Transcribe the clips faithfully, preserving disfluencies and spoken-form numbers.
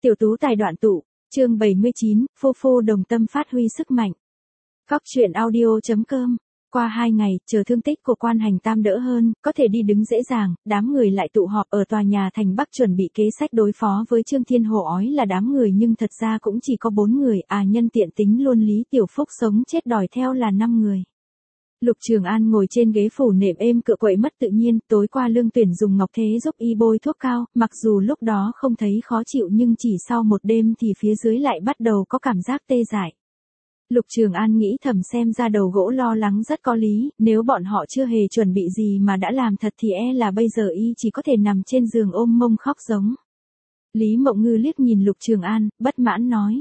Tiểu tú tài đoạn tụ, chương bảy mươi chín, phô phô đồng tâm phát huy sức mạnh. Góc truyện audio chấm com. Qua hai ngày, chờ thương tích của Quan Hành Tam đỡ hơn, có thể đi đứng dễ dàng, đám người lại tụ họp ở tòa nhà thành Bắc chuẩn bị kế sách đối phó với Trương Thiên Hồ. Ói là đám người nhưng thật ra cũng chỉ có bốn người, à nhân tiện tính luôn Lý Tiểu Phúc sống chết đòi theo là năm người. Lục Trường An ngồi trên ghế phủ nệm êm cựa quậy mất tự nhiên, tối qua Lương Tuyển dùng ngọc thế giúp y bôi thuốc cao, mặc dù lúc đó không thấy khó chịu nhưng chỉ sau một đêm thì phía dưới lại bắt đầu có cảm giác tê dại. Lục Trường An nghĩ thầm xem ra đầu gỗ lo lắng rất có lý, nếu bọn họ chưa hề chuẩn bị gì mà đã làm thật thì e là bây giờ y chỉ có thể nằm trên giường ôm mông khóc giống. Lý Mộng Ngư liếc nhìn Lục Trường An, bất mãn nói.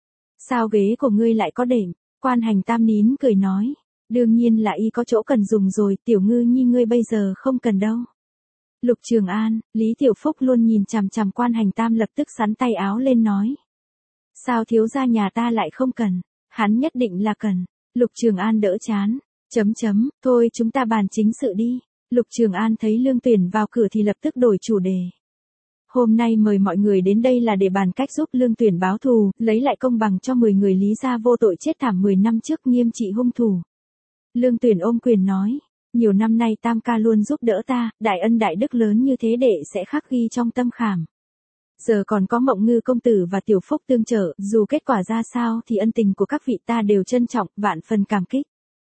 Sao ghế của ngươi lại có đệm? Quan Hành Tam nín cười nói. Đương nhiên là y có chỗ cần dùng rồi, Tiểu Ngư nhi ngươi bây giờ không cần đâu. Lục Trường An, Lý Tiểu Phúc luôn nhìn chằm chằm Quan Hành Tam lập tức xắn tay áo lên nói. Sao thiếu gia nhà ta lại không cần? Hắn nhất định là cần. Lục Trường An đỡ chán. Chấm chấm, thôi chúng ta bàn chính sự đi. Lục Trường An thấy Lương Tuyển vào cửa thì lập tức đổi chủ đề. Hôm nay mời mọi người đến đây là để bàn cách giúp Lương Tuyển báo thù, lấy lại công bằng cho mười người Lý gia vô tội chết thảm mười năm trước, nghiêm trị hung thủ. Lương Tuyển ôm quyền nói, nhiều năm nay Tam ca luôn giúp đỡ ta, đại ân đại đức lớn như thế đệ sẽ khắc ghi trong tâm khảm. Giờ còn có Mộng Ngư công tử và Tiểu Phúc tương trợ, dù kết quả ra sao thì ân tình của các vị ta đều trân trọng, vạn phần cảm kích.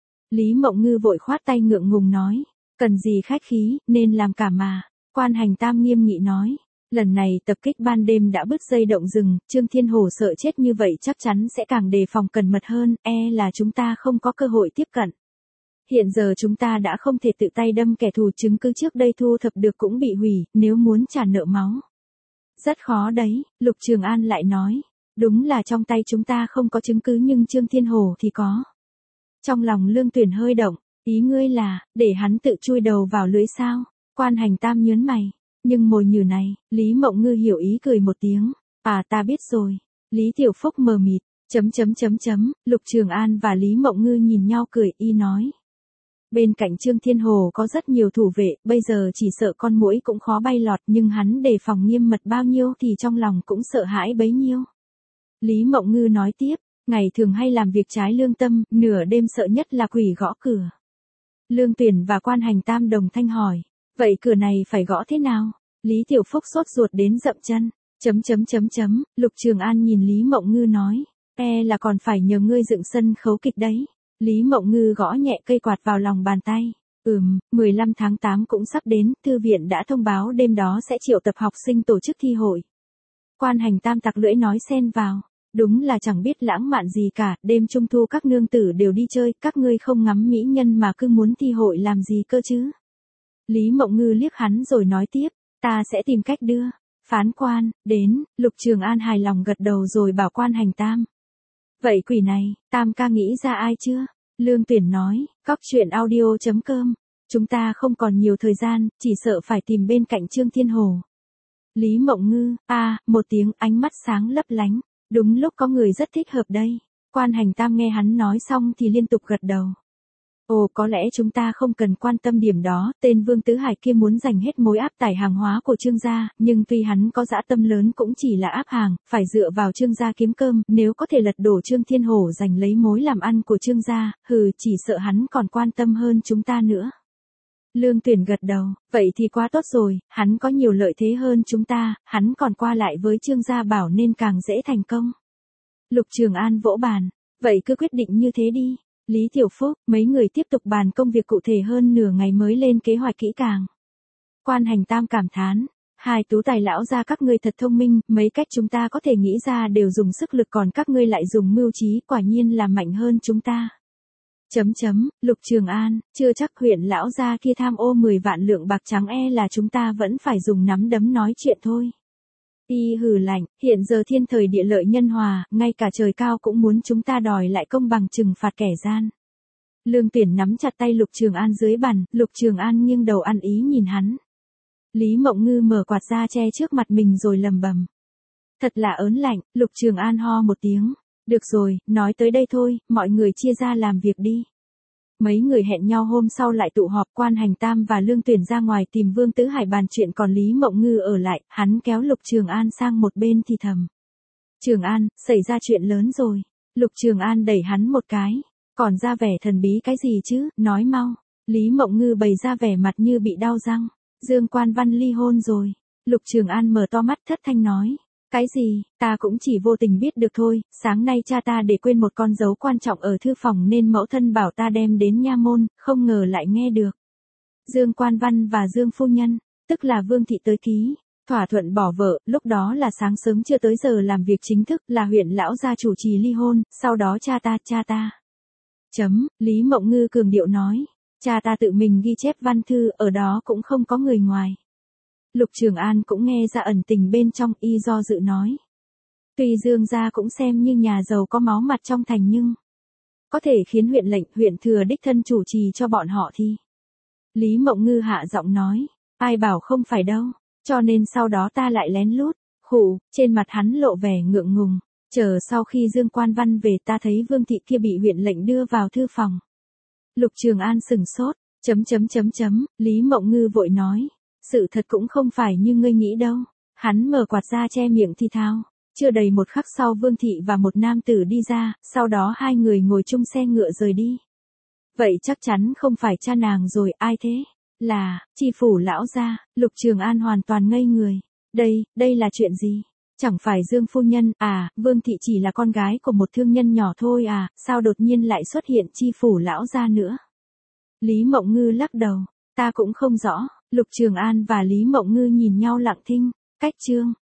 Lý Mộng Ngư vội khoát tay ngượng ngùng nói, cần gì khách khí, nên làm cả mà. Quan Hành Tam nghiêm nghị nói, lần này tập kích ban đêm đã bứt dây động rừng, Trương Thiên Hồ sợ chết như vậy chắc chắn sẽ càng đề phòng cẩn mật hơn, e là chúng ta không có cơ hội tiếp cận. Hiện giờ chúng ta đã không thể tự tay đâm kẻ thù, chứng cứ trước đây thu thập được cũng bị hủy, nếu muốn trả nợ máu. Rất khó đấy, Lục Trường An lại nói. Đúng là trong tay chúng ta không có chứng cứ nhưng Trương Thiên Hồ thì có. Trong lòng Lương Tuyển hơi động, ý ngươi là, để hắn tự chui đầu vào lưới sao? Quan Hành Tam nhớn mày. Nhưng mồi nhử này, Lý Mộng Ngư hiểu ý cười một tiếng. À ta biết rồi. Lý Tiểu Phúc mờ mịt, chấm chấm chấm chấm, Lục Trường An và Lý Mộng Ngư nhìn nhau cười, y nói. Bên cạnh Trương Thiên Hồ có rất nhiều thủ vệ, bây giờ chỉ sợ con muỗi cũng khó bay lọt, nhưng hắn đề phòng nghiêm mật bao nhiêu thì trong lòng cũng sợ hãi bấy nhiêu. Lý Mộng Ngư nói tiếp, ngày thường hay làm việc trái lương tâm, nửa đêm sợ nhất là quỷ gõ cửa. Lương Tuyển và Quan Hành Tam đồng thanh hỏi, vậy cửa này phải gõ thế nào? Lý Tiểu Phúc sốt ruột đến dậm chân, chấm chấm chấm chấm, Lục Trường An nhìn Lý Mộng Ngư nói, e là còn phải nhờ ngươi dựng sân khấu kịch đấy. Lý Mộng Ngư gõ nhẹ cây quạt vào lòng bàn tay. Ừm, mười lăm tháng tám cũng sắp đến, thư viện đã thông báo đêm đó sẽ triệu tập học sinh tổ chức thi hội. Quan Hành Tam tặc lưỡi nói xen vào. Đúng là chẳng biết lãng mạn gì cả, đêm trung thu các nương tử đều đi chơi, các ngươi không ngắm mỹ nhân mà cứ muốn thi hội làm gì cơ chứ. Lý Mộng Ngư liếc hắn rồi nói tiếp, ta sẽ tìm cách đưa. Phán quan, đến, Lục Trường An hài lòng gật đầu rồi bảo Quan Hành Tam. Vậy quỷ này, Tam ca nghĩ ra ai chưa? Lương Tuyển nói, góc truyện audio chấm com. Chúng ta không còn nhiều thời gian, chỉ sợ phải tìm bên cạnh Trương Thiên Hồ. Lý Mộng Ngư, a à, một tiếng, ánh mắt sáng lấp lánh. Đúng lúc có người rất thích hợp đây. Quan Hành Tam nghe hắn nói xong thì liên tục gật đầu. Ồ, có lẽ chúng ta không cần quan tâm điểm đó, tên Vương Tứ Hải kia muốn giành hết mối áp tải hàng hóa của Trương gia, nhưng tuy hắn có dã tâm lớn cũng chỉ là áp hàng, phải dựa vào Trương gia kiếm cơm, nếu có thể lật đổ Trương Thiên Hổ giành lấy mối làm ăn của Trương gia, hừ, chỉ sợ hắn còn quan tâm hơn chúng ta nữa. Lương Tuyển gật đầu, vậy thì quá tốt rồi, hắn có nhiều lợi thế hơn chúng ta, hắn còn qua lại với Trương gia bảo nên càng dễ thành công. Lục Trường An vỗ bàn, vậy cứ quyết định như thế đi. Lý Tiểu Phúc, mấy người tiếp tục bàn công việc cụ thể hơn nửa ngày mới lên kế hoạch kỹ càng. Quan Hành Tam cảm thán, hai tú tài lão gia các ngươi thật thông minh, mấy cách chúng ta có thể nghĩ ra đều dùng sức lực còn các ngươi lại dùng mưu trí, quả nhiên là mạnh hơn chúng ta. Chấm chấm, Lục Trường An, chưa chắc huyện lão gia kia tham ô mười vạn lượng bạc trắng, e là chúng ta vẫn phải dùng nắm đấm nói chuyện thôi. Y hừ lạnh, hiện giờ thiên thời địa lợi nhân hòa, ngay cả trời cao cũng muốn chúng ta đòi lại công bằng trừng phạt kẻ gian. Lương Tuyển nắm chặt tay Lục Trường An dưới bàn, Lục Trường An nghiêng đầu ăn ý nhìn hắn. Lý Mộng Ngư mở quạt ra che trước mặt mình rồi lầm bầm. Thật là ớn lạnh, Lục Trường An ho một tiếng. Được rồi, nói tới đây thôi, mọi người chia ra làm việc đi. Mấy người hẹn nhau hôm sau lại tụ họp. Quan Hành Tam và Lương Tuyển ra ngoài tìm Vương Tứ Hải bàn chuyện, còn Lý Mộng Ngư ở lại, hắn kéo Lục Trường An sang một bên thì thầm. Trường An, xảy ra chuyện lớn rồi. Lục Trường An đẩy hắn một cái. Còn ra vẻ thần bí cái gì chứ, nói mau. Lý Mộng Ngư bày ra vẻ mặt như bị đau răng. Dương Quan Văn ly hôn rồi. Lục Trường An mở to mắt thất thanh nói. Cái gì, ta cũng chỉ vô tình biết được thôi, sáng nay cha ta để quên một con dấu quan trọng ở thư phòng nên mẫu thân bảo ta đem đến nha môn, không ngờ lại nghe được. Dương Quan Văn và Dương Phu Nhân, tức là Vương Thị tới ký, thỏa thuận bỏ vợ, lúc đó là sáng sớm chưa tới giờ làm việc chính thức, là huyện lão gia chủ trì ly hôn, sau đó cha ta, cha ta. Chấm, Lý Mộng Ngư cường điệu nói, cha ta tự mình ghi chép văn thư, ở đó cũng không có người ngoài. Lục Trường An cũng nghe ra ẩn tình bên trong, y do dự nói. Tuy Dương gia cũng xem như nhà giàu có máu mặt trong thành nhưng có thể khiến huyện lệnh, huyện thừa đích thân chủ trì cho bọn họ thì. Lý Mộng Ngư hạ giọng nói, ai bảo không phải đâu, cho nên sau đó ta lại lén lút, khụ, trên mặt hắn lộ vẻ ngượng ngùng, chờ sau khi Dương Quan Văn về ta thấy Vương Thị kia bị huyện lệnh đưa vào thư phòng. Lục Trường An sừng sốt, chấm chấm chấm chấm, Lý Mộng Ngư vội nói. Sự thật cũng không phải như ngươi nghĩ đâu. Hắn mở quạt ra che miệng thi thao. Chưa đầy một khắc sau Vương Thị và một nam tử đi ra, sau đó hai người ngồi chung xe ngựa rời đi. Vậy chắc chắn không phải cha nàng rồi, ai thế? Là, Tri phủ lão gia. Lục Trường An hoàn toàn ngây người. Đây, đây là chuyện gì? Chẳng phải Dương phu nhân, à, Vương Thị chỉ là con gái của một thương nhân nhỏ thôi à, sao đột nhiên lại xuất hiện Tri phủ lão gia nữa? Lý Mộng Ngư lắc đầu, ta cũng không rõ. Lục Trường An và Lý Mộng Ngư nhìn nhau lặng thinh, cách chương.